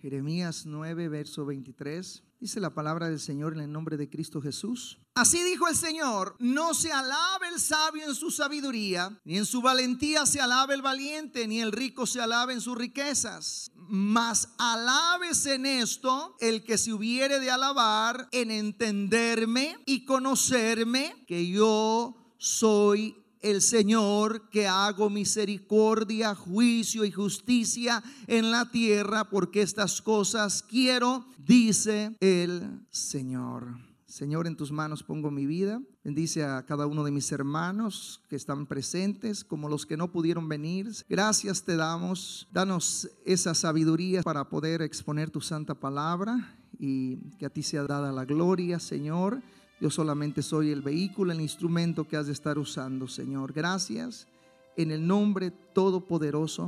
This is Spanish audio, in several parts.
Jeremías 9, verso 23. Dice la palabra del Señor en el nombre de Cristo Jesús. Así dijo el Señor: no se alabe el sabio en su sabiduría, ni en su valentía se alabe el valiente, ni el rico se alabe en sus riquezas. Mas alábese en esto el que se hubiere de alabar, en entenderme y conocerme, que yo soy el Señor, que hago misericordia, juicio y justicia en la tierra, porque estas cosas quiero, dice el Señor. Señor, en tus manos pongo mi vida. Bendice a cada uno de mis hermanos que están presentes, como los que no pudieron venir. Gracias te damos. Danos esa sabiduría para poder exponer tu santa palabra, y que a ti sea dada la gloria, Señor. Yo solamente soy el vehículo, el instrumento que has de estar usando, Señor. Gracias en el nombre todopoderoso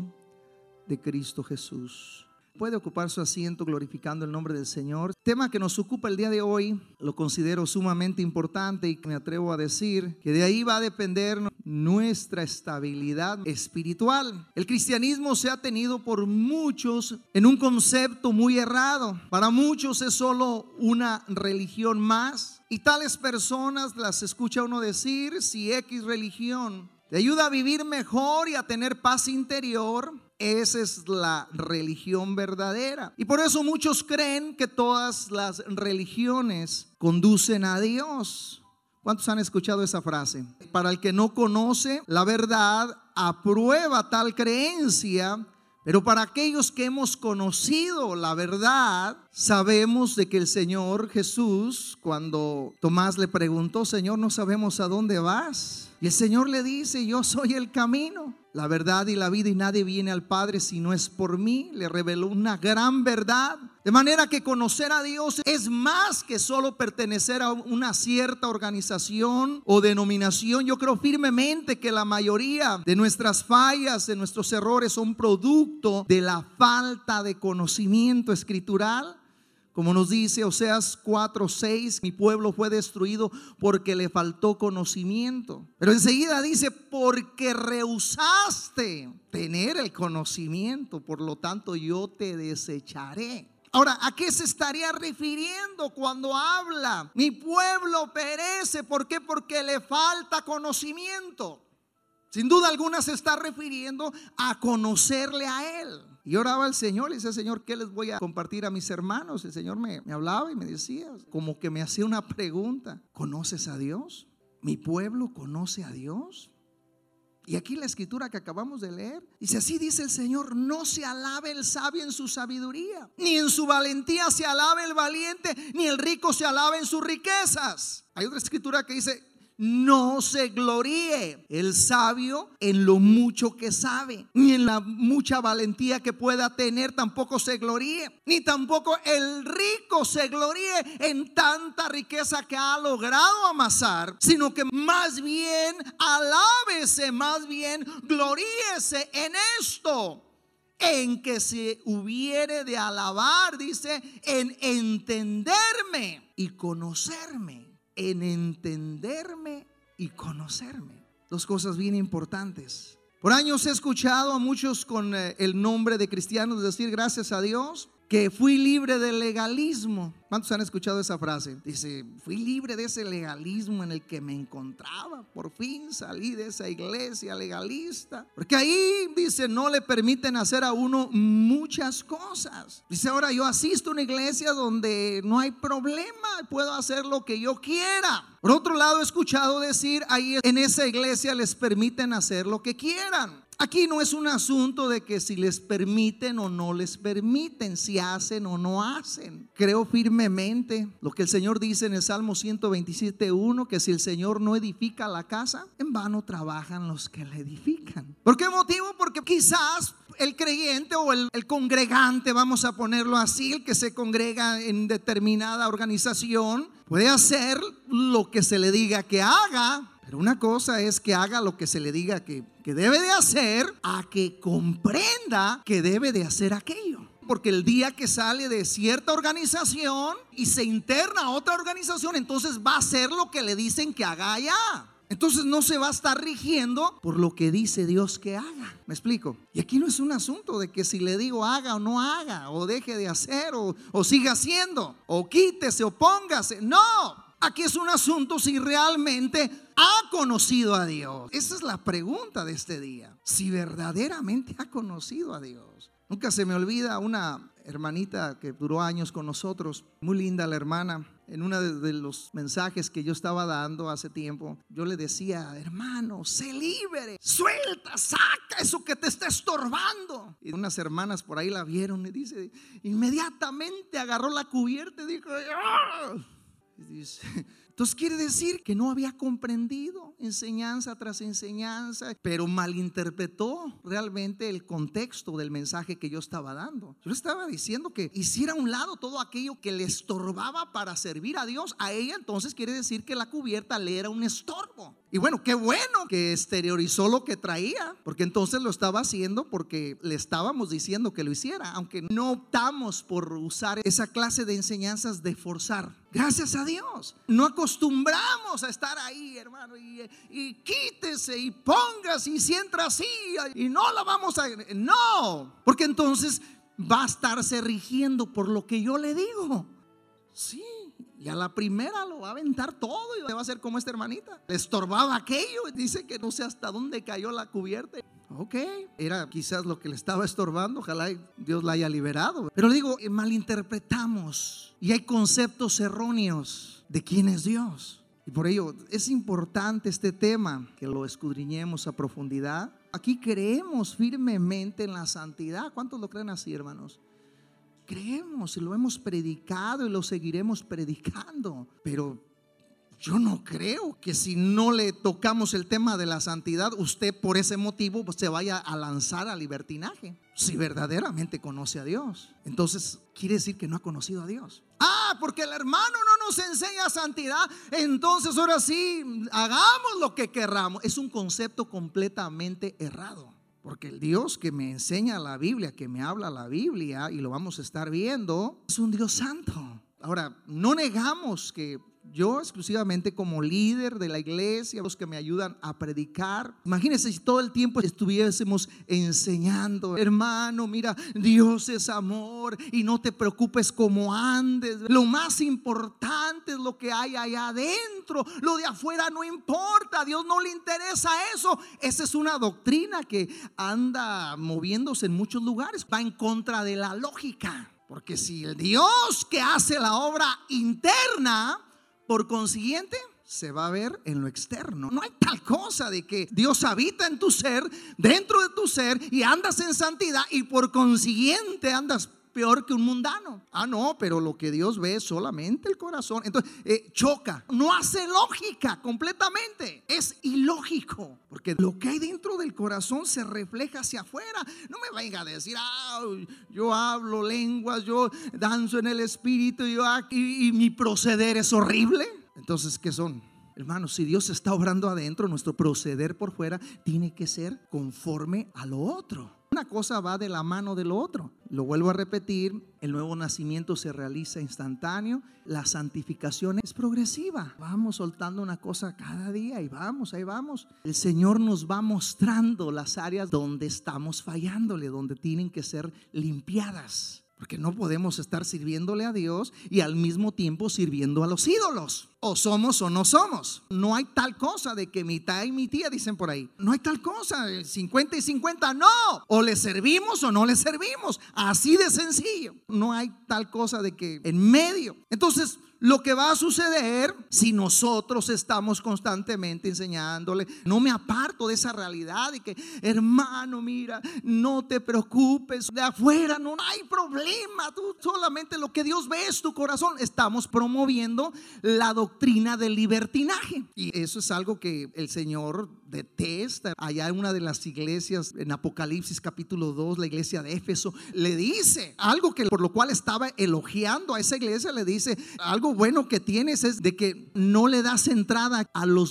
de Cristo Jesús. Puede ocupar su asiento glorificando el nombre del Señor. El tema que nos ocupa el día de hoy lo considero sumamente importante, y me atrevo a decir que de ahí va a depender nuestra estabilidad espiritual. El cristianismo se ha tenido por muchos en un concepto muy errado. Para muchos es solo una religión más, y tales personas las escucha uno decir: si X religión te ayuda a vivir mejor y a tener paz interior, esa es la religión verdadera. Y por eso muchos creen que todas las religiones conducen a Dios. ¿Cuántos han escuchado esa frase? Para el que no conoce la verdad, aprueba tal creencia. Pero para aquellos que hemos conocido la verdad, sabemos de que el Señor Jesús, cuando Tomás le preguntó: Señor, no sabemos a dónde vas. Y el Señor le dice: yo soy el camino, la verdad y la vida, y nadie viene al Padre si no es por mí. Le reveló una gran verdad. De manera que conocer a Dios es más que solo pertenecer a una cierta organización o denominación. Yo creo firmemente que la mayoría de nuestras fallas, de nuestros errores, son producto de la falta de conocimiento escritural. Como nos dice Oseas 4:6, mi pueblo fue destruido porque le faltó conocimiento. Pero enseguida dice: porque rehusaste tener el conocimiento, por lo tanto yo te desecharé. Ahora, ¿a qué se estaría refiriendo cuando habla mi pueblo perece? ¿Por qué? Porque le falta conocimiento. Sin duda alguna se está refiriendo a conocerle a Él. Y oraba al Señor y decía: Señor, ¿qué les voy a compartir a mis hermanos? El Señor me hablaba y me decía, como que me hacía una pregunta: ¿conoces a Dios? ¿Mi pueblo conoce a Dios? Y aquí la escritura que acabamos de leer dice: así dice el Señor: no se alabe el sabio en su sabiduría, ni en su valentía se alabe el valiente, ni el rico se alabe en sus riquezas. Hay otra escritura que dice: no se gloríe el sabio en lo mucho que sabe, ni en la mucha valentía que pueda tener tampoco se gloríe, ni tampoco el rico se gloríe en tanta riqueza que ha logrado amasar, sino que más bien alábese, más bien gloríese en esto, en que se hubiere de alabar, dice, en entenderme y conocerme. En entenderme y conocerme. Dos cosas bien importantes. Por años he escuchado a muchos con el nombre de cristianos decir: gracias a Dios que fui libre del legalismo. ¿Cuántos han escuchado esa frase? Dice: fui libre de ese legalismo en el que me encontraba. Por fin salí de esa iglesia legalista. Porque ahí, dice, no le permiten hacer a uno muchas cosas. Dice: ahora yo asisto a una iglesia donde no hay problema, puedo hacer lo que yo quiera. Por otro lado, he escuchado decir: ahí en esa iglesia les permiten hacer lo que quieran. Aquí no es un asunto de que si les permiten o no les permiten, si hacen o no hacen. Creo firmemente lo que el Señor dice en el Salmo 127:1, que si el Señor no edifica la casa, en vano trabajan los que la edifican. ¿Por qué motivo? Porque quizás el creyente o el congregante, vamos a ponerlo así, el que se congrega en determinada organización, puede hacer lo que se le diga que haga. Pero una cosa es que haga lo que se le diga que debe de hacer, a que comprenda que debe de hacer aquello. Porque el día que sale de cierta organización y se interna a otra organización, entonces va a hacer lo que le dicen que haga allá. Entonces no se va a estar rigiendo por lo que dice Dios que haga. ¿Me explico? Y aquí no es un asunto de que si le digo haga o no haga, o deje de hacer, o siga haciendo, o quítese o póngase. No, aquí es un asunto si realmente ha conocido a Dios. Esa es la pregunta de este día. Si verdaderamente ha conocido a Dios. Nunca se me olvida una hermanita que duró años con nosotros, muy linda la hermana. En uno de los mensajes que yo estaba dando hace tiempo, yo le decía: hermano, sé libre, suelta, saca eso que te está estorbando. Y unas hermanas por ahí la vieron y dice, inmediatamente agarró la cubierta y dijo, ¡ah! Y dice, entonces quiere decir que no había comprendido enseñanza tras enseñanza, pero malinterpretó realmente el contexto del mensaje que yo estaba dando. Yo le estaba diciendo que hiciera a un lado todo aquello que le estorbaba para servir a Dios. A ella entonces quiere decir que la cubierta le era un estorbo. Y bueno, qué bueno que exteriorizó lo que traía, porque entonces lo estaba haciendo porque le estábamos diciendo que lo hiciera, aunque no optamos por usar esa clase de enseñanzas de forzar. Gracias a Dios, no acostumbramos a estar ahí, hermano, y quítese y póngase y si entra así y no la vamos a... No, porque entonces va a estarse rigiendo por lo que yo le digo. Sí. Y a la primera lo va a aventar todo y va a ser como esta hermanita. Le estorbaba aquello y dice que no sé hasta dónde cayó la cubierta. Ok, era quizás lo que le estaba estorbando. Ojalá Dios la haya liberado. Pero digo, malinterpretamos y hay conceptos erróneos de quién es Dios. Y por ello es importante este tema, que lo escudriñemos a profundidad. Aquí creemos firmemente en la santidad. ¿Cuántos lo creen así, hermanos? Creemos y lo hemos predicado y lo seguiremos predicando, pero yo no creo que si no le tocamos el tema de la santidad, usted por ese motivo pues, se vaya a lanzar al libertinaje. Si verdaderamente conoce a Dios, entonces quiere decir que no ha conocido a Dios. Porque el hermano no nos enseña santidad, entonces ahora sí, hagamos lo que querramos. Es un concepto completamente errado. Porque el Dios que me enseña la Biblia, que me habla la Biblia, y lo vamos a estar viendo, es un Dios santo. Ahora, no negamos que yo exclusivamente como líder de la iglesia, los que me ayudan a predicar, imagínense si todo el tiempo estuviésemos enseñando, hermano, mira, Dios es amor y no te preocupes cómo andes. Lo más importante es lo que hay allá adentro, lo de afuera no importa, a Dios no le interesa eso. Esa es una doctrina que anda moviéndose en muchos lugares, va en contra de la lógica. Porque si el Dios que hace la obra interna, por consiguiente, se va a ver en lo externo. No hay tal cosa de que Dios habita en tu ser, dentro de tu ser, y andas en santidad y por consiguiente andas peor que un mundano. No, pero lo que Dios ve es solamente el corazón. Entonces choca, no hace lógica completamente. Es ilógico, porque lo que hay dentro del corazón se refleja hacia afuera. No me venga a decir, yo hablo lenguas, yo danzo en el espíritu, y mi proceder es horrible. Entonces, ¿qué son? Hermanos, si Dios está obrando adentro, nuestro proceder por fuera tiene que ser conforme a lo otro. Una cosa va de la mano de lo otro. Lo vuelvo a repetir, el nuevo nacimiento se realiza instantáneo, la santificación es progresiva. Vamos soltando una cosa cada día y vamos, ahí vamos. El Señor nos va mostrando las áreas donde estamos fallándole, donde tienen que ser limpiadas. Porque no podemos estar sirviéndole a Dios y al mismo tiempo sirviendo a los ídolos. O somos o no somos. No hay tal cosa de que mitad y mi tía, dicen por ahí. No hay tal cosa, 50 y 50, no. O le servimos o no le servimos. Así de sencillo. No hay tal cosa de que en medio. Entonces, lo que va a suceder si nosotros estamos constantemente enseñándole, no me aparto de esa realidad de que, hermano, mira, no te preocupes, de afuera no hay problema, tú solamente lo que Dios ve es tu corazón. Estamos promoviendo la doctrina del libertinaje, y eso es algo que el Señor detesta. Allá en una de las iglesias, en Apocalipsis capítulo 2, la iglesia de Éfeso, le dice algo que por lo cual estaba elogiando a esa iglesia. Le dice, algo bueno que tienes es de que no le das entrada a los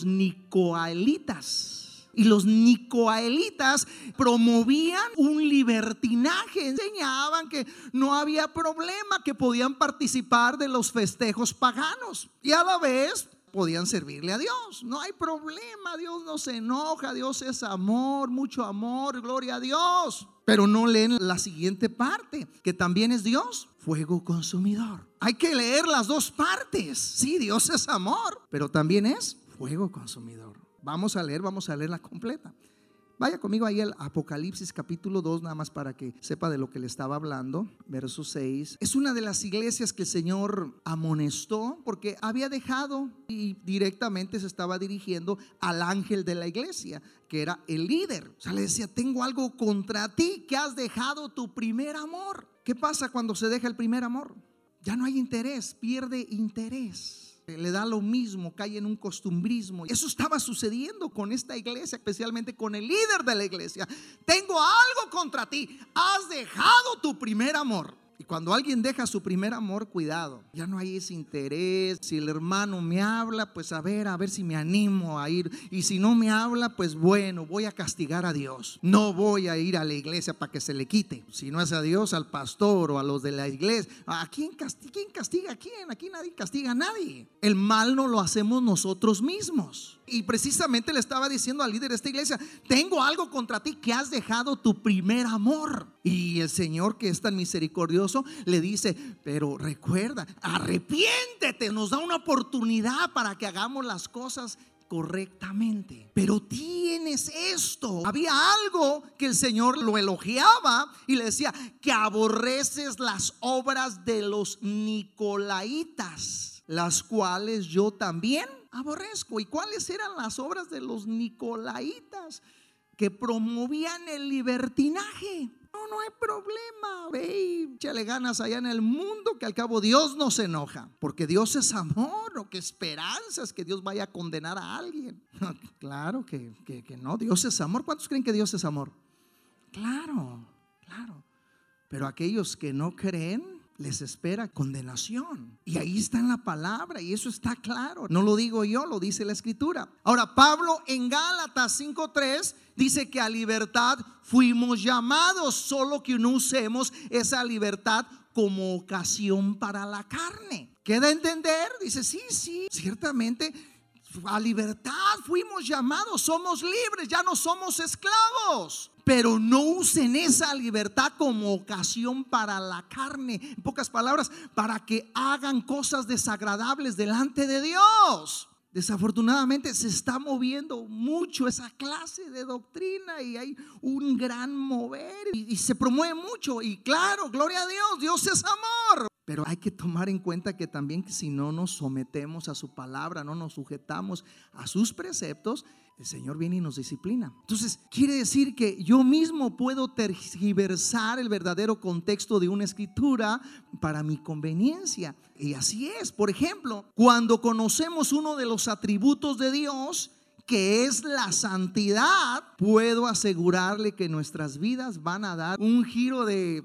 nicoaelitas. Y los nicoaelitas promovían un libertinaje, enseñaban que no había problema, que podían participar de los festejos paganos y a la vez podían servirle a Dios. No hay problema, Dios no se enoja, Dios es amor, mucho amor, gloria a Dios. Pero no leen la siguiente parte, que también es Dios, fuego consumidor. Hay que leer las dos partes. Sí, Dios es amor, pero también es fuego consumidor. Vamos a leerla completa. Vaya conmigo ahí al Apocalipsis capítulo 2, nada más para que sepa de lo que le estaba hablando. Verso 6. Es una de las iglesias que el Señor amonestó porque había dejado y directamente se estaba dirigiendo al ángel de la iglesia, que era el líder. O sea, le decía: tengo algo contra ti, que has dejado tu primer amor. ¿Qué pasa cuando se deja el primer amor? Ya no hay interés, pierde interés. Le da lo mismo, cae en un costumbrismo. Eso estaba sucediendo con esta iglesia, especialmente con el líder de la iglesia. Tengo algo contra ti, has dejado tu primer amor. Y cuando alguien deja su primer amor, cuidado, ya no hay ese interés. Si el hermano me habla, pues a ver si me animo a ir. Y si no me habla, pues bueno, voy a castigar a Dios. No voy a ir a la iglesia para que se le quite. Si no es a Dios, al pastor o a los de la iglesia. ¿A quién castiga a quién? Aquí nadie castiga a nadie. El mal no lo hacemos nosotros mismos. Y precisamente le estaba diciendo al líder de esta iglesia: tengo algo contra ti, que has dejado tu primer amor. Y el Señor, que es tan misericordioso, le dice: pero recuerda, arrepiéntete. Nos da una oportunidad para que hagamos las cosas correctamente. Pero tienes esto. Había algo que el Señor lo elogiaba y le decía: que aborreces las obras de los nicolaitas, las cuales yo también aborrezco. ¿Y cuáles eran las obras de los nicolaitas? Que promovían el libertinaje. No hay problema, ve y échale ganas allá en el mundo, que al cabo Dios no se enoja, porque Dios es amor. ¿O qué esperanzas que Dios vaya a condenar a alguien? Claro que no, Dios es amor. ¿Cuántos creen que Dios es amor? Claro. Pero aquellos que no creen, les espera condenación. Y ahí está en la palabra, y eso está claro. No lo digo yo, lo dice la escritura. Ahora, Pablo en Gálatas 5:3 dice que a libertad fuimos llamados, solo que no usemos esa libertad como ocasión para la carne. ¿Queda a entender? Dice: sí, ciertamente a libertad fuimos llamados, somos libres, ya no somos esclavos. Pero no usen esa libertad como ocasión para la carne. En pocas palabras, para que hagan cosas desagradables delante de Dios. Desafortunadamente se está moviendo mucho esa clase de doctrina y hay un gran mover y se promueve mucho. Y claro, gloria a Dios, Dios es amor. Pero hay que tomar en cuenta que también, que si no nos sometemos a su palabra, no nos sujetamos a sus preceptos, el Señor viene y nos disciplina. Entonces quiere decir que yo mismo puedo tergiversar el verdadero contexto de una escritura para mi conveniencia. Y así es. Por ejemplo, cuando conocemos uno de los atributos de Dios, que es la santidad, puedo asegurarle que nuestras vidas van a dar un giro de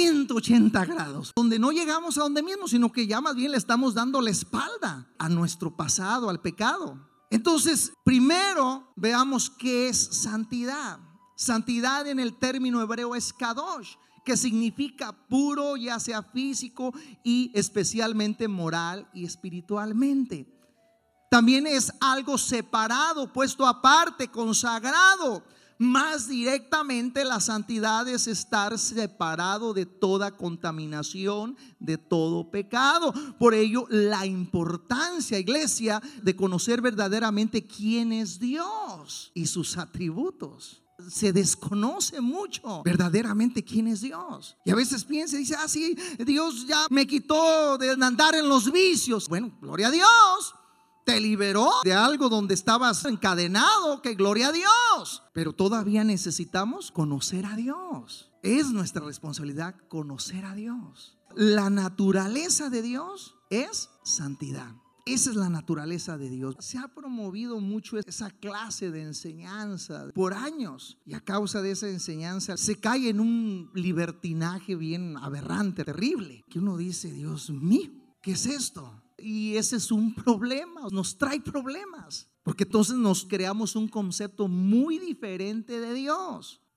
180 grados, donde no llegamos a donde mismo, sino que ya más bien le estamos dando la espalda a nuestro pasado, al pecado. Entonces, primero veamos qué es santidad. Santidad en el término hebreo es kadosh, que significa puro, ya sea físico y especialmente moral y espiritualmente. También es algo separado, puesto aparte, consagrado. Más directamente, la santidad es estar separado de toda contaminación, de todo pecado. Por ello, la importancia, iglesia, de conocer verdaderamente quién es Dios y sus atributos. Se desconoce mucho verdaderamente quién es Dios. Y a veces piensa y dice: sí, Dios ya me quitó de andar en los vicios. Bueno, gloria a Dios. Te liberó de algo donde estabas encadenado, que gloria a Dios. Pero todavía necesitamos conocer a Dios. Es nuestra responsabilidad conocer a Dios. La naturaleza de Dios es santidad. Esa es la naturaleza de Dios. Se ha promovido mucho esa clase de enseñanza por años, y a causa de esa enseñanza se cae en un libertinaje bien aberrante, terrible, que uno dice: Dios mío, ¿qué es esto? Y ese es un problema, nos trae problemas, porque entonces nos creamos un concepto muy diferente de Dios.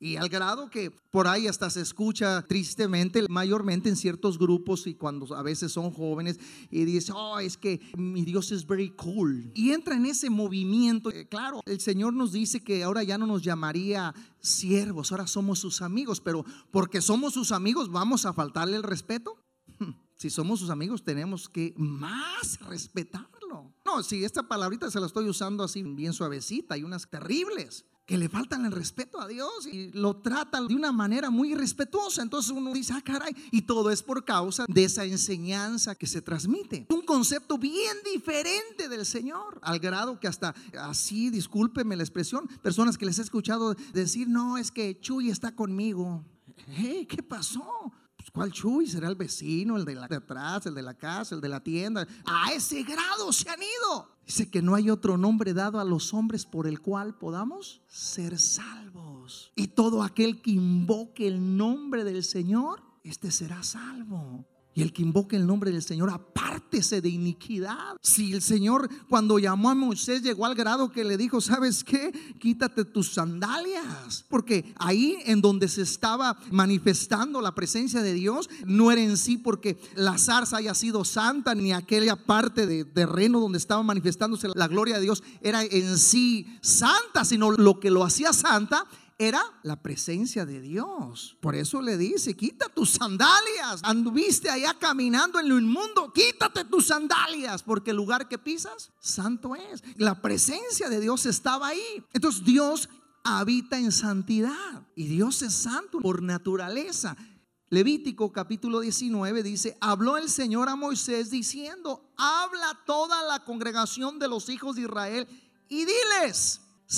Y al grado que por ahí hasta se escucha tristemente, mayormente en ciertos grupos y cuando a veces son jóvenes y dice, oh, es que mi Dios es very cool. Y entra en ese movimiento. Claro, el Señor nos dice que ahora ya no nos llamaría siervos, ahora somos sus amigos, pero porque somos sus amigos ¿vamos a faltarle el respeto? Si somos sus amigos tenemos que más respetarlo. No, si esta palabrita se la estoy usando así bien suavecita, hay unas terribles que le faltan el respeto a Dios y lo tratan de una manera muy irrespetuosa. Entonces uno dice, ah, caray, y todo es por causa de esa enseñanza que se transmite. Un concepto bien diferente del Señor, al grado que hasta así, discúlpeme la expresión, personas que les he escuchado decir, no, es que Chuy está conmigo. Hey, ¿qué pasó? Pues, ¿cuál Chuy? ¿Será el vecino, el de atrás, el de la casa, el de la tienda? A ese grado se han ido. Dice que no hay otro nombre dado a los hombres por el cual podamos ser salvos. Y todo aquel que invoque el nombre del Señor, este será salvo. Y el que invoque el nombre del Señor, apártese de iniquidad. Si el Señor cuando llamó a Moisés llegó al grado que le dijo, ¿sabes qué? Quítate tus sandalias. Porque ahí en donde se estaba manifestando la presencia de Dios, no era en sí porque la zarza haya sido santa, ni aquella parte de terreno donde estaba manifestándose la gloria de Dios era en sí santa, sino lo que lo hacía santa era la presencia de Dios. Por eso le dice, quita tus sandalias. Anduviste allá caminando en lo inmundo, quítate tus sandalias, porque el lugar que pisas, santo es. La presencia de Dios estaba ahí. Entonces Dios habita en santidad y Dios es santo por naturaleza. Levítico capítulo 19 dice, habló el Señor a Moisés diciendo, habla a toda la congregación de los hijos de Israel y diles,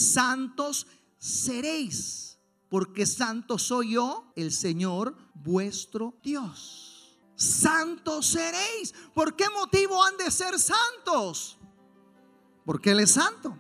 santos seréis, porque santo soy yo, el Señor vuestro Dios. Santos seréis. ¿Por qué motivo han de ser santos? Porque Él es santo.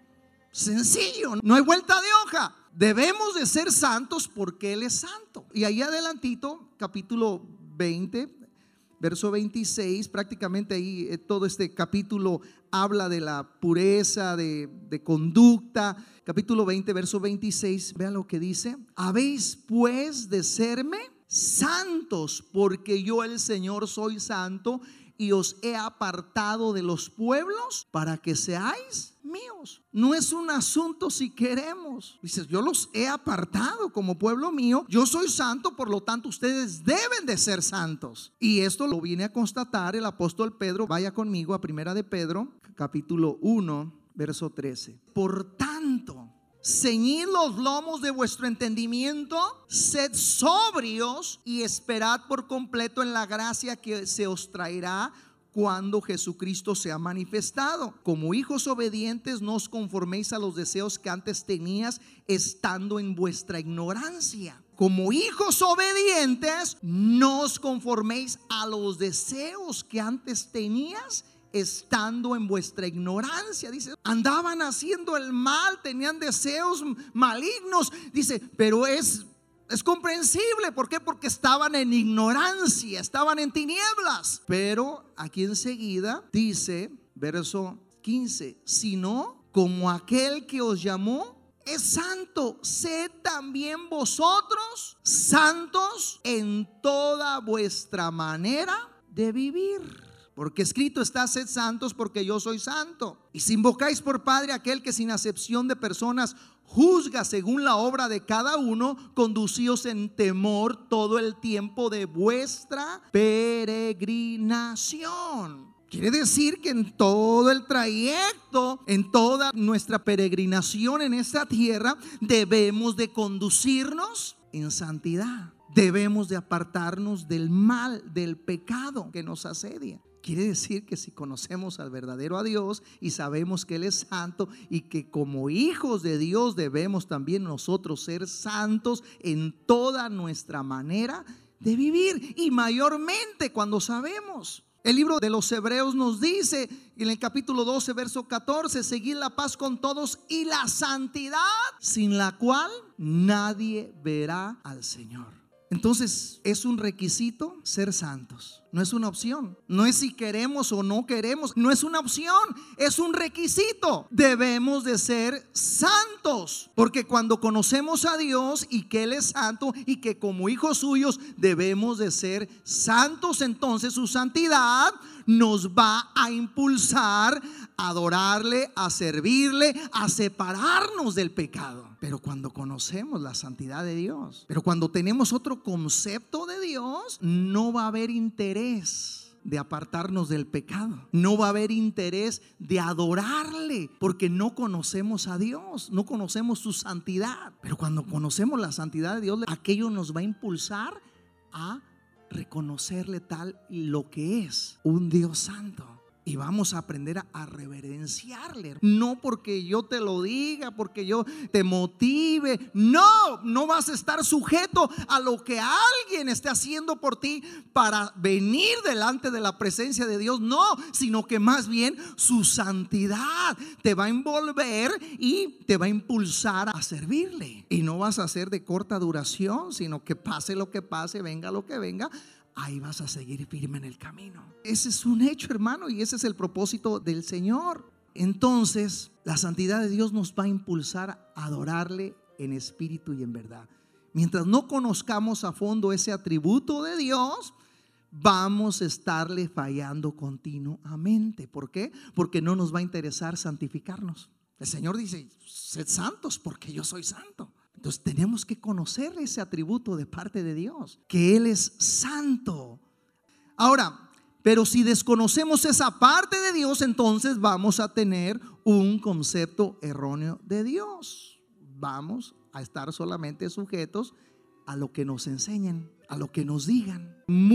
Sencillo, no hay vuelta de hoja. Debemos de ser santos porque Él es santo. Y ahí adelantito, capítulo 20, verso 26, prácticamente ahí todo este capítulo habla de la pureza de conducta. Capítulo 20, verso 26, vean lo que dice. Habéis pues de serme santos, porque yo el Señor soy santo y os he apartado de los pueblos para que seáis míos. No es un asunto si queremos. Dices, yo los he apartado como pueblo mío. Yo soy santo, por lo tanto ustedes deben de ser santos. Y esto lo viene a constatar el apóstol Pedro. Vaya conmigo a Primera de Pedro, capítulo 1, verso 13. Por tanto, ceñid los lomos de vuestro entendimiento, sed sobrios y esperad por completo en la gracia que se os traerá cuando Jesucristo sea manifestado. Como hijos obedientes, no os conforméis a los deseos que antes tenías estando en vuestra ignorancia. Como hijos obedientes, no os conforméis a los deseos que antes tenías estando en vuestra ignorancia. Dice, andaban haciendo el mal, tenían deseos malignos. Dice, pero es comprensible. ¿Por qué? Porque estaban en ignorancia, estaban en tinieblas. Pero aquí enseguida dice, verso 15, sino como aquel que os llamó es santo, sed también vosotros santos en toda vuestra manera de vivir. Porque escrito está, sed santos porque yo soy santo. Y si invocáis por Padre aquel que sin acepción de personas juzga según la obra de cada uno, conducíos en temor todo el tiempo de vuestra peregrinación. Quiere decir que en todo el trayecto, en toda nuestra peregrinación en esta tierra, debemos de conducirnos en santidad. Debemos de apartarnos del mal, del pecado que nos asedia. Quiere decir que si conocemos al verdadero a Dios y sabemos que Él es santo y que como hijos de Dios debemos también nosotros ser santos en toda nuestra manera de vivir, y mayormente cuando sabemos. El libro de los Hebreos nos dice en el capítulo 12, verso 14, seguid la paz con todos y la santidad, sin la cual nadie verá al Señor. Entonces es un requisito ser santos, no es una opción. No es si queremos o no queremos, no es una opción, es un requisito. Debemos de ser santos, porque cuando conocemos a Dios y que Él es santo y que como hijos suyos debemos de ser santos, entonces su santidad nos va a impulsar a adorarle, a servirle, a separarnos del pecado. Pero cuando conocemos la santidad de Dios, pero cuando tenemos otro concepto de Dios, no va a haber interés de apartarnos del pecado. No va a haber interés de adorarle, porque no conocemos a Dios, no conocemos su santidad. Pero cuando conocemos la santidad de Dios, aquello nos va a impulsar a reconocerle tal lo que es, un Dios santo. Y vamos a aprender a reverenciarle. No porque yo te lo diga, porque yo te motive. No vas a estar sujeto a lo que alguien esté haciendo por ti para venir delante de la presencia de Dios. No, sino que más bien su santidad te va a envolver y te va a impulsar a servirle. Y no vas a ser de corta duración, sino que pase lo que pase, venga lo que venga, ahí vas a seguir firme en el camino. Ese es un hecho, hermano, y ese es el propósito del Señor. Entonces, la santidad de Dios nos va a impulsar a adorarle en espíritu y en verdad. Mientras no conozcamos a fondo ese atributo de Dios, vamos a estarle fallando continuamente. ¿Por qué? Porque no nos va a interesar santificarnos. El Señor dice: sed santos porque yo soy santo. Entonces tenemos que conocer ese atributo de parte de Dios, que Él es santo. Ahora, pero si desconocemos esa parte de Dios, entonces vamos a tener un concepto erróneo de Dios. Vamos a estar solamente sujetos a lo que nos enseñen, a lo que nos digan.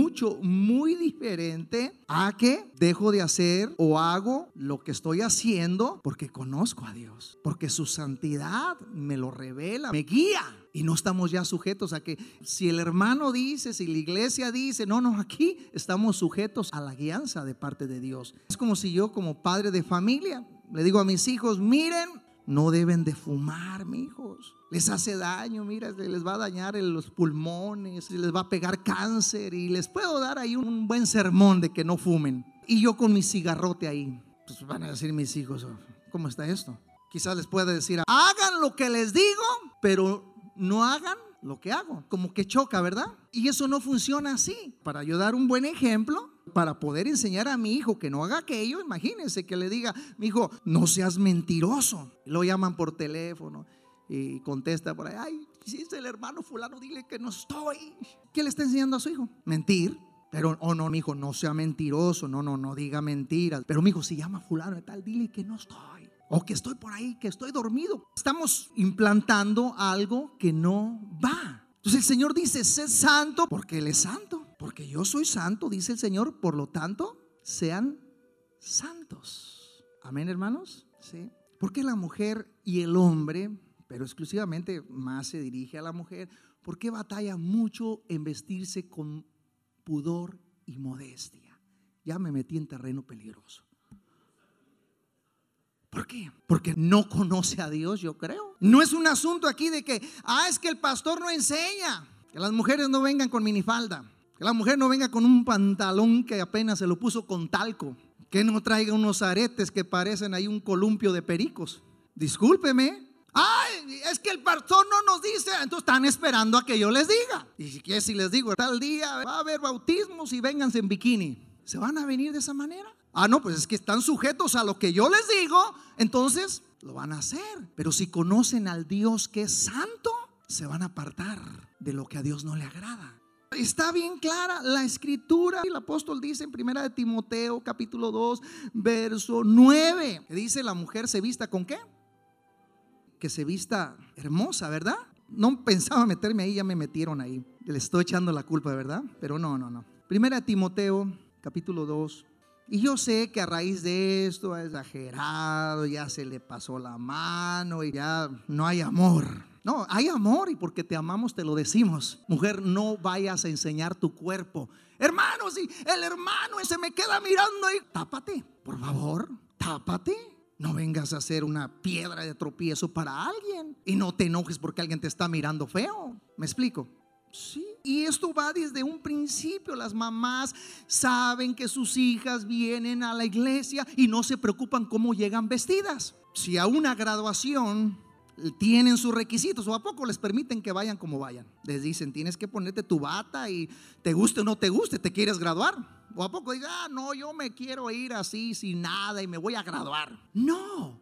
Muy diferente a que dejo de hacer o hago lo que estoy haciendo porque conozco a Dios, porque su santidad me lo revela, me guía. Y no estamos ya sujetos a que si el hermano dice, si la iglesia dice, no, aquí estamos sujetos a la guianza de parte de Dios. Es como si yo, como padre de familia, le digo a mis hijos: miren, no deben de fumar, mis hijos. Les hace daño, mira, les va a dañar los pulmones, les va a pegar cáncer. Y les puedo dar ahí un buen sermón de que no fumen. Y yo con mi cigarrote ahí, pues van a decir mis hijos: ¿cómo está esto? Quizás les pueda decir: hagan lo que les digo, pero no hagan lo que hago. Como que choca, ¿verdad? Y eso no funciona así. Para yo dar un buen ejemplo, para poder enseñar a mi hijo que no haga aquello, imagínense que le diga: mi hijo, no seas mentiroso. Lo llaman por teléfono y contesta por ahí: ay, si es el hermano fulano, dile que no estoy. ¿Qué le está enseñando a su hijo? Mentir. Pero, no, mi hijo, no sea mentiroso, no diga mentiras. Pero mi hijo, si llama fulano y tal, dile que no estoy, o que estoy por ahí, que estoy dormido. Estamos implantando algo que no va. Entonces el Señor dice: sé santo porque Él es santo, porque yo soy santo, dice el Señor. Por lo tanto, sean santos. Amén, hermanos. Sí. Porque la mujer y el hombre, pero exclusivamente más se dirige a la mujer, ¿por qué batalla mucho en vestirse con pudor y modestia? Ya me metí en terreno peligroso. ¿Por qué? Porque no conoce a Dios, yo creo. No es un asunto aquí de que es que el pastor no enseña que las mujeres no vengan con minifalda, que la mujer no venga con un pantalón que apenas se lo puso con talco, que no traiga unos aretes que parecen ahí un columpio de pericos. Discúlpeme. Es que el pastor no nos dice. Entonces están esperando a que yo les diga. Y si les digo tal día va a haber bautismos y vénganse en bikini, ¿se van a venir de esa manera? No, pues es que están sujetos a lo que yo les digo, entonces lo van a hacer. Pero si conocen al Dios que es santo, se van a apartar de lo que a Dios no le agrada. Está bien clara la escritura. El apóstol dice en 1 de Timoteo capítulo 2 verso 9, que dice: la mujer se vista ¿con qué? Que se vista hermosa, ¿verdad? No pensaba meterme ahí, ya me metieron ahí. Le estoy echando la culpa, ¿verdad? Pero no. 1 de Timoteo capítulo 2. Y yo sé que a raíz de esto ha exagerado, ya se le pasó la mano y ya no hay amor. No, hay amor, y porque te amamos te lo decimos. Mujer, no vayas a enseñar tu cuerpo. Hermano, si el hermano se me queda mirando ahí, tápate, por favor, tápate. No vengas a ser una piedra de tropiezo para alguien. Y no te enojes porque alguien te está mirando feo. ¿Me explico? Sí. Y esto va desde un principio. Las mamás saben que sus hijas vienen a la iglesia y no se preocupan cómo llegan vestidas. Si a una graduación tienen sus requisitos, o a poco les permiten que vayan como vayan. Les dicen, tienes que ponerte tu bata y te guste o no te guste, te quieres graduar. O a poco digan, no, yo me quiero ir así sin nada y me voy a graduar. No.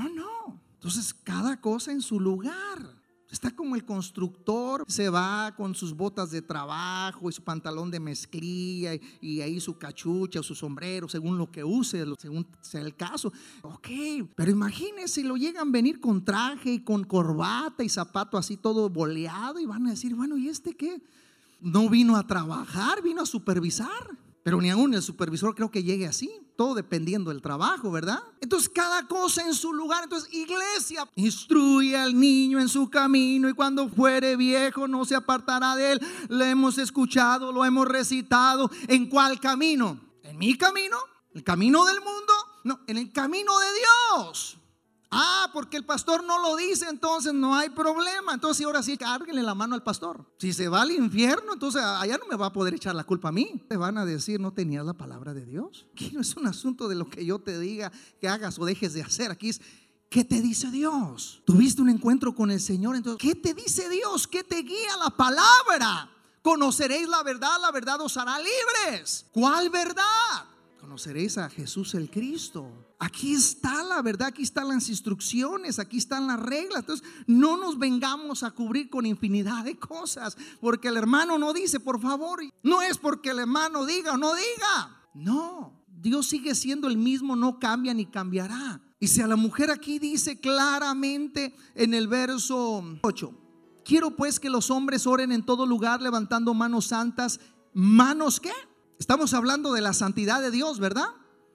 Entonces cada cosa en su lugar. Está como el constructor, se va con sus botas de trabajo y su pantalón de mezclilla y ahí su cachucha o su sombrero, según lo que use, según sea el caso. Ok, pero imagínense, lo llegan a venir con traje y con corbata y zapato así todo boleado y van a decir, bueno, ¿y este qué? No vino a trabajar, vino a supervisar. Pero ni aún el supervisor creo que llegue así, todo dependiendo del trabajo, ¿verdad? Entonces cada cosa en su lugar. Entonces, iglesia, instruye al niño en su camino y cuando fuere viejo no se apartará de él. Lo hemos escuchado, lo hemos recitado. ¿En cuál camino? ¿En mi camino? ¿El camino del mundo? No, en el camino de Dios. Porque el pastor no lo dice, entonces no hay problema. Entonces ahora sí, cárguenle la mano al pastor. Si se va al infierno, entonces allá no me va a poder echar la culpa a mí. Te van a decir, no tenías la palabra de Dios. Aquí no es un asunto de lo que yo te diga que hagas o dejes de hacer. Aquí es, ¿qué te dice Dios? Tuviste un encuentro con el Señor, entonces ¿qué te dice Dios? ¿Qué te guía la palabra? Conoceréis la verdad os hará libres. ¿Cuál verdad? Conoceréis a Jesús el Cristo. Aquí está la verdad, aquí están las instrucciones, aquí están las reglas. Entonces no nos vengamos a cubrir con infinidad de cosas porque el hermano no dice, por favor. No es porque el hermano diga o no diga. No, Dios sigue siendo el mismo, no cambia ni cambiará. Y si a la mujer aquí dice claramente en el verso 8, quiero pues que los hombres oren en todo lugar levantando manos santas. ¿Manos qué? Estamos hablando de la santidad de Dios, ¿verdad?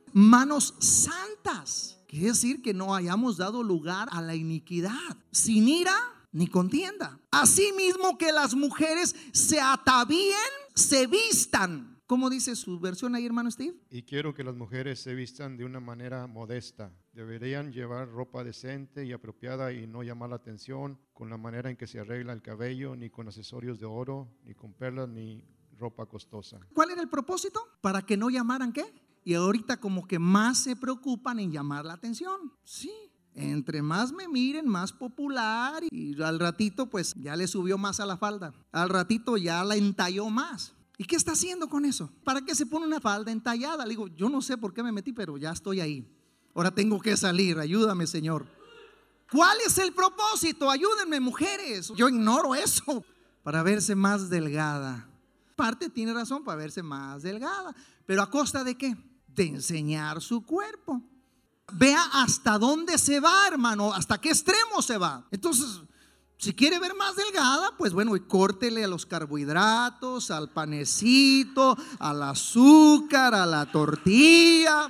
Manos santas. Quiere decir que no hayamos dado lugar a la iniquidad, sin ira ni contienda. Asimismo que las mujeres se atavíen, se vistan. ¿Cómo dice su versión ahí, hermano Steve? Y quiero que las mujeres se vistan de una manera modesta. Deberían llevar ropa decente y apropiada y no llamar la atención con la manera en que se arregla el cabello, ni con accesorios de oro, ni con perlas, ni ropa costosa. ¿Cuál era el propósito? Para que no llamaran ¿qué? Y ahorita como que más se preocupan en llamar la atención. Sí, entre más me miren, más popular. Y al ratito pues ya le subió más a la falda. Al ratito ya la entalló más. ¿Y qué está haciendo con eso? ¿Para qué se pone una falda entallada? Le digo, yo no sé por qué me metí, pero ya estoy ahí. Ahora tengo que salir, ayúdame, Señor. ¿Cuál es el propósito? Ayúdenme, mujeres. Yo ignoro eso. Para verse más delgada. Parte tiene razón, para verse más delgada, pero ¿a costa de qué? De enseñar su cuerpo. Vea hasta dónde se va, hermano, hasta qué extremo se va. Entonces, si quiere ver más delgada, pues bueno, y córtele a los carbohidratos, al panecito, al azúcar, a la tortilla.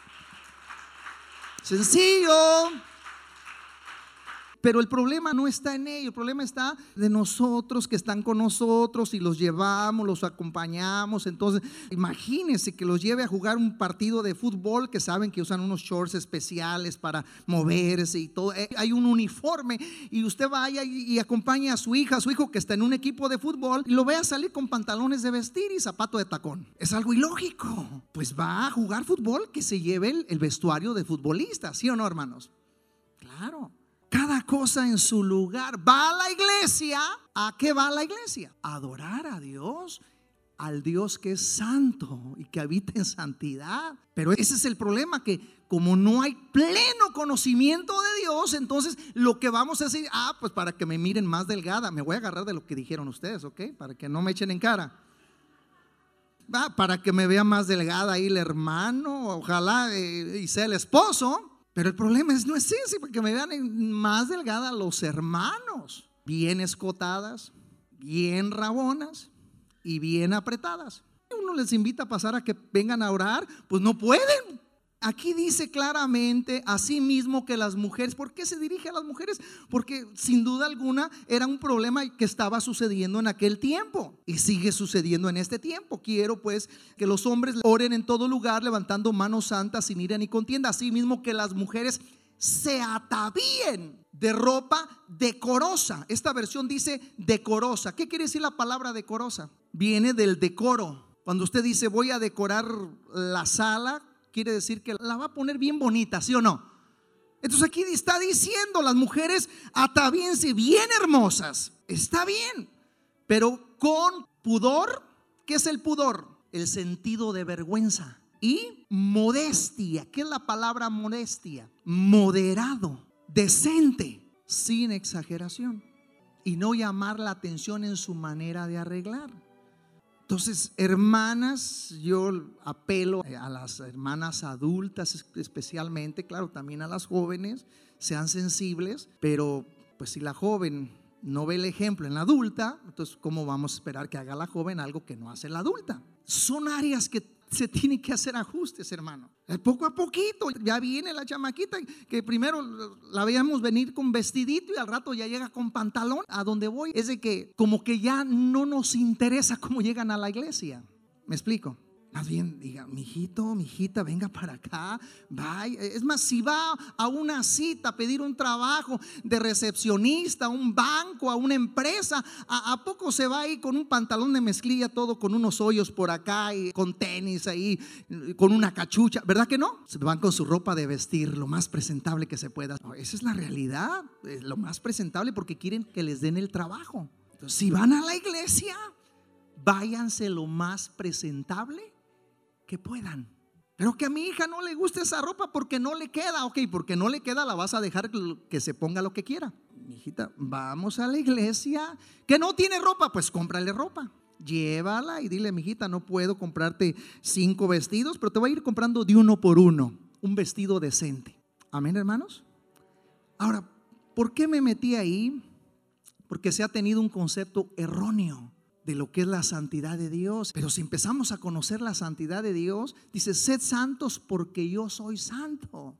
Sencillo. Pero el problema no está en ello, el problema está de nosotros que están con nosotros y los llevamos, los acompañamos. Entonces, imagínense que los lleve a jugar un partido de fútbol que saben que usan unos shorts especiales para moverse y todo. Hay un uniforme y usted vaya y acompaña a su hija, a su hijo que está en un equipo de fútbol y lo vea salir con pantalones de vestir y zapato de tacón. Es algo ilógico. Pues va a jugar fútbol, que se lleve el vestuario de futbolista, ¿sí o no, hermanos? Claro. Cada cosa en su lugar. Va a la iglesia. ¿A qué va a la iglesia? A adorar a Dios, al Dios que es santo y que habita en santidad. Pero ese es el problema, que como no hay pleno conocimiento de Dios, entonces lo que vamos a decir, pues para que me miren más delgada, me voy a agarrar de lo que dijeron ustedes, ¿ok? Para que no me echen en cara. Para que me vea más delgada ahí el hermano, ojalá y sea el esposo. Pero el problema no es ese, porque me vean más delgada los hermanos, bien escotadas, bien rabonas y bien apretadas. Uno les invita a pasar a que vengan a orar, pues no pueden. Aquí dice claramente, así mismo que las mujeres. ¿Por qué se dirige a las mujeres? Porque sin duda alguna era un problema que estaba sucediendo en aquel tiempo y sigue sucediendo en este tiempo. Quiero pues que los hombres oren en todo lugar levantando manos santas sin ira ni contienda. Así mismo que las mujeres se atavíen. de ropa decorosa. Esta versión dice decorosa. ¿Qué quiere decir la palabra decorosa? Viene del decoro. Cuando usted dice voy a decorar la sala, quiere decir que la va a poner bien bonita, ¿sí o no? Entonces aquí está diciendo, las mujeres atavíense bien hermosas. Está bien, pero con pudor. ¿Qué es el pudor? El sentido de vergüenza. Y modestia. ¿Qué es la palabra modestia? Moderado, decente, sin exageración, y no llamar la atención en su manera de arreglar. Entonces, hermanas, yo apelo a las hermanas adultas especialmente, claro, también a las jóvenes, sean sensibles, pero pues si la joven no ve el ejemplo en la adulta, entonces ¿cómo vamos a esperar que haga la joven algo que no hace la adulta? Son áreas que se tienen que hacer ajustes, hermano. Poco a poquito, ya viene la chamaquita que primero la veíamos venir con vestidito y al rato ya llega con pantalón. A donde voy es de que como que ya no nos interesa cómo llegan a la iglesia. ¿Me explico? Más bien diga, mijito, mijita, venga para acá, vaya. Es más, si va a una cita a pedir un trabajo de recepcionista, a un banco, a una empresa, ¿a poco se va ahí con un pantalón de mezclilla, todo con unos hoyos por acá y con tenis ahí, con una cachucha? ¿Verdad que no? Se van con su ropa de vestir lo más presentable que se pueda. Esa es la realidad, lo más presentable, porque quieren que les den el trabajo. Entonces, si van a la iglesia, váyanse lo más presentable que puedan. Pero que a mi hija no le guste esa ropa porque no le queda. Ok, porque no le queda, la vas a dejar que se ponga lo que quiera. Mi hijita, vamos a la iglesia. Que no tiene ropa, pues cómprale ropa. Llévala y dile, mi hijita, no puedo comprarte 5 vestidos, pero te voy a ir comprando de uno por uno un vestido decente. Amén, hermanos. Ahora, ¿por qué me metí ahí? Porque se ha tenido un concepto erróneo de lo que es la santidad de Dios. Pero si empezamos a conocer la santidad de Dios, dice, sed santos porque yo soy santo.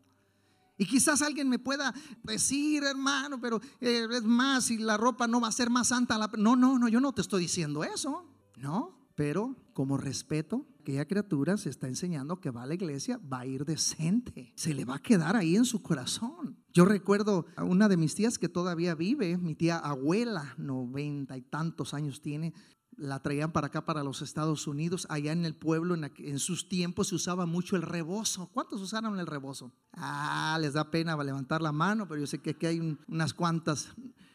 Y quizás alguien me pueda decir, hermano, pero es más, si la ropa no va a ser más santa. No, yo no te estoy diciendo eso. No, pero como respeto, aquella criatura se está enseñando que va a la iglesia, va a ir decente, se le va a quedar ahí en su corazón. Yo recuerdo a una de mis tías que todavía vive, mi tía abuela, 90 y tantos años tiene. La traían para acá, para los Estados Unidos. Allá en el pueblo, en sus tiempos se usaba mucho el rebozo. ¿Cuántos usaron el rebozo? Les da pena levantar la mano, pero yo sé que aquí hay unas cuantas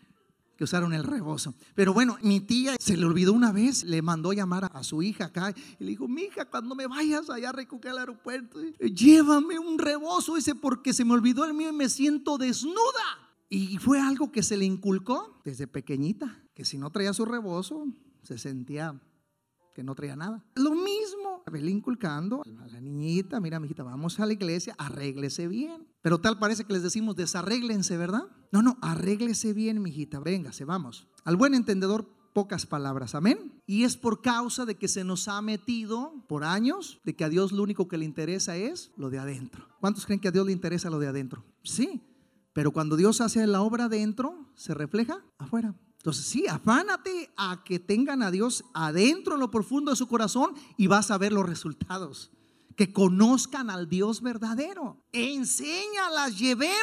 que usaron el rebozo. Pero bueno, mi tía se le olvidó una vez, le mandó llamar a su hija acá y le dijo, mija, cuando me vayas allá a recoger al aeropuerto, llévame un rebozo, dice, porque se me olvidó el mío y me siento desnuda. Y fue algo que se le inculcó desde pequeñita, que si no traía su rebozo se sentía que no traía nada. Lo mismo, le inculcando a la niñita, mira, mijita, vamos a la iglesia, arréglese bien. Pero tal parece que les decimos desarréglense, ¿verdad? No, arréglese bien, mijita, véngase, vamos. Al buen entendedor, pocas palabras, amén. Y es por causa de que se nos ha metido por años de que a Dios lo único que le interesa es lo de adentro. ¿Cuántos creen que a Dios le interesa lo de adentro? Sí, pero cuando Dios hace la obra adentro, se refleja afuera. Entonces sí, afánate a que tengan a Dios adentro en lo profundo de su corazón y vas a ver los resultados. Que conozcan al Dios verdadero. Enséñalas,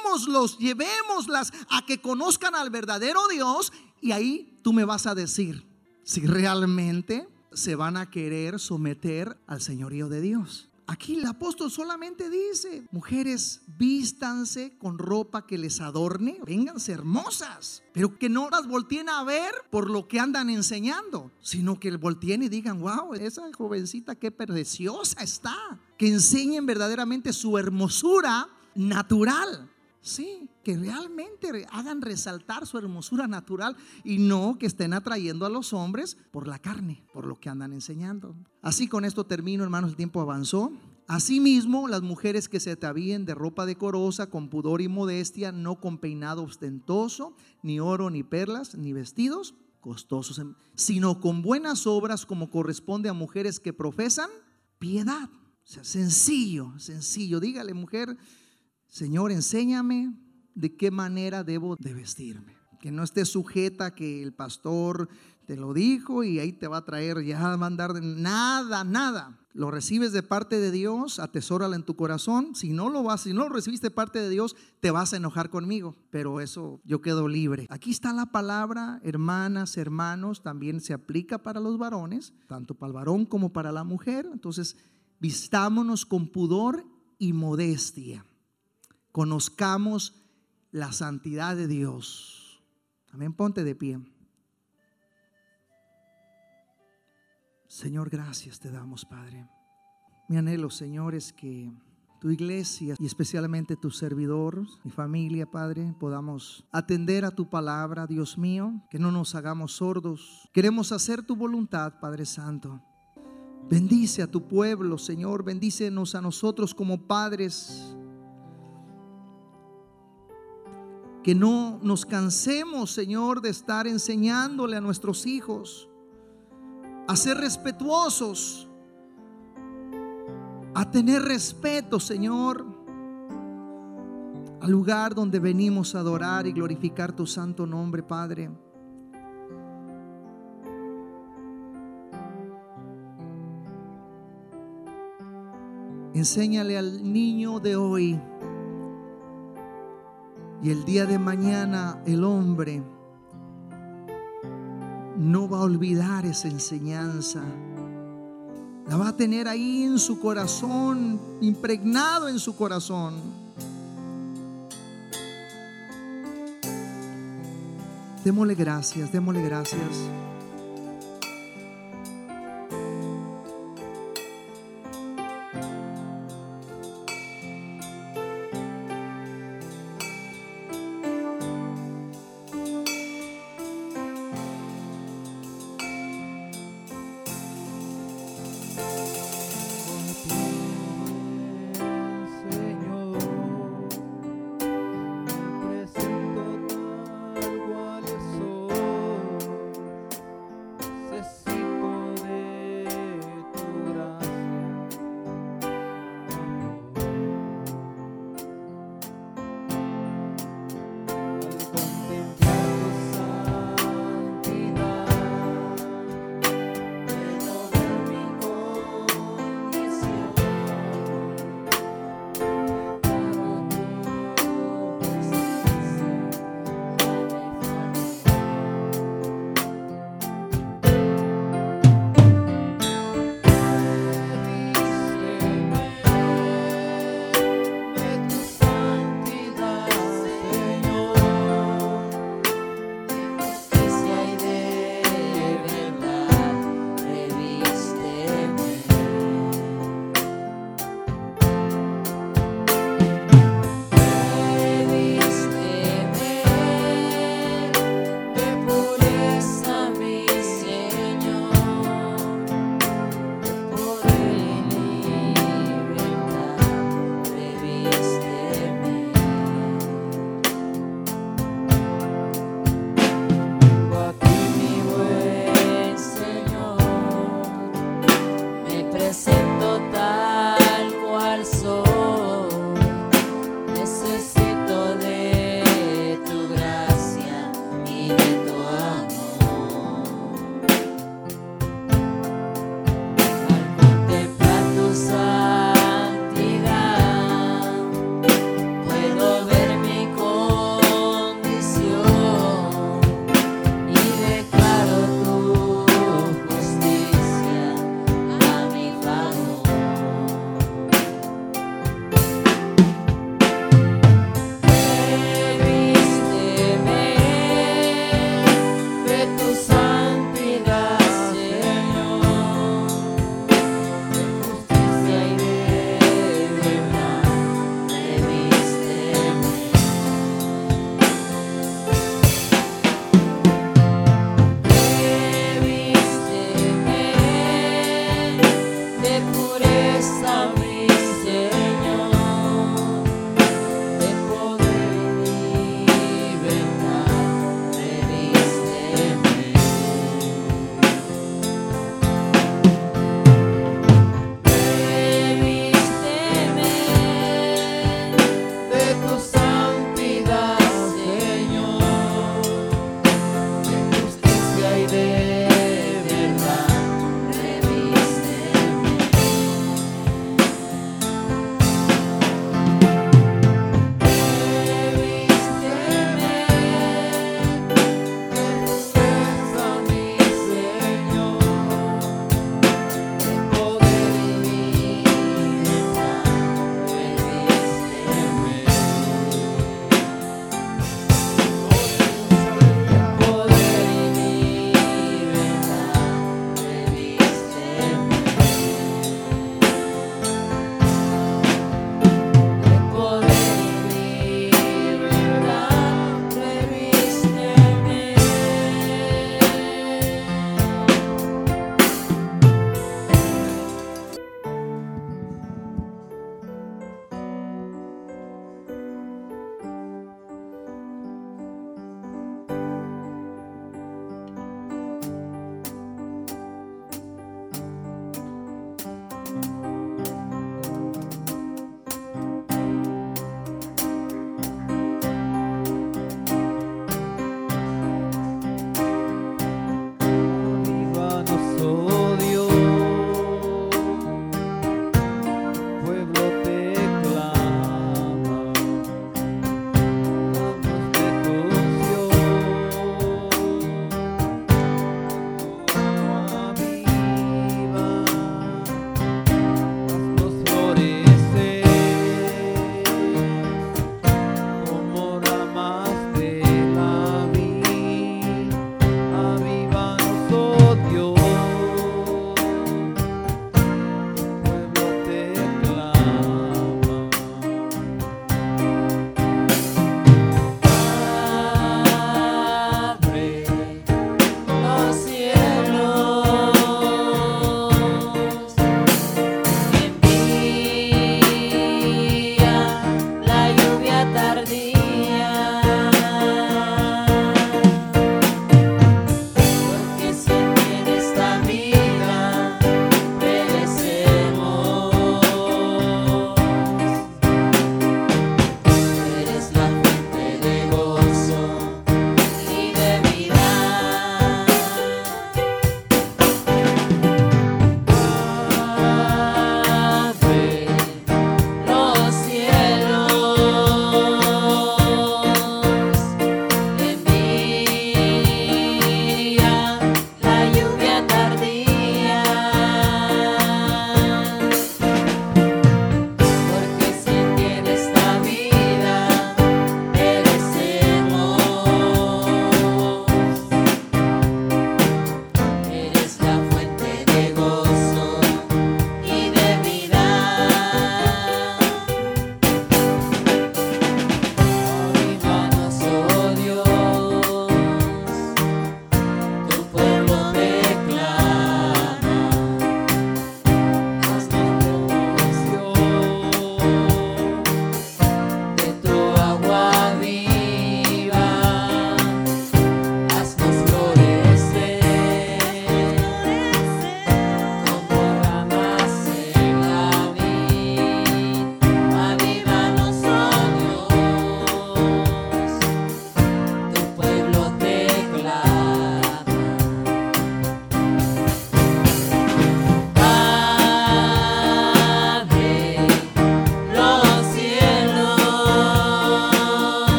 llevémoslas a que conozcan al verdadero Dios. Y ahí tú me vas a decir si realmente se van a querer someter al señorío de Dios. Aquí el apóstol solamente dice, mujeres, vístanse con ropa que les adorne, vénganse hermosas, pero que no las volteen a ver por lo que andan enseñando, sino que volteen y digan, wow, esa jovencita qué preciosa está. Que enseñen verdaderamente su hermosura natural. Sí, que realmente hagan resaltar su hermosura natural y no que estén atrayendo a los hombres por la carne, por lo que andan enseñando. Así, con esto termino, hermanos, el tiempo avanzó. Asimismo, las mujeres que se atavíen de ropa decorosa, con pudor y modestia, no con peinado ostentoso, ni oro, ni perlas, ni vestidos costosos, sino con buenas obras, como corresponde a mujeres que profesan piedad. O sea, sencillo. Dígale, mujer, Señor, enséñame de qué manera debo de vestirme. Que no esté sujeta a que el pastor te lo dijo y ahí te va a traer, ya va a mandar nada. Lo recibes de parte de Dios, atesóralo en tu corazón. Si no lo recibiste de parte de Dios, te vas a enojar conmigo, pero eso yo quedo libre. Aquí está la palabra, hermanas, hermanos, también se aplica para los varones, tanto para el varón como para la mujer. Entonces, vistámonos con pudor y modestia. Conozcamos la santidad de Dios. Amén, ponte de pie. Señor, gracias te damos, Padre. Mi anhelo, Señor, es que tu iglesia y especialmente tu servidor, mi familia, Padre, podamos atender a tu palabra, Dios mío, que no nos hagamos sordos. Queremos hacer tu voluntad, Padre Santo. Bendice a tu pueblo, Señor, bendícenos a nosotros como padres. Que no nos cansemos, Señor, de estar enseñándole a nuestros hijos a ser respetuosos, a tener respeto, Señor, al lugar donde venimos a adorar y glorificar tu santo nombre, Padre. Enséñale al niño de hoy y el día de mañana el hombre no va a olvidar esa enseñanza. La va a tener ahí en su corazón, impregnado en su corazón. Démosle gracias, démosle gracias.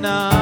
sana.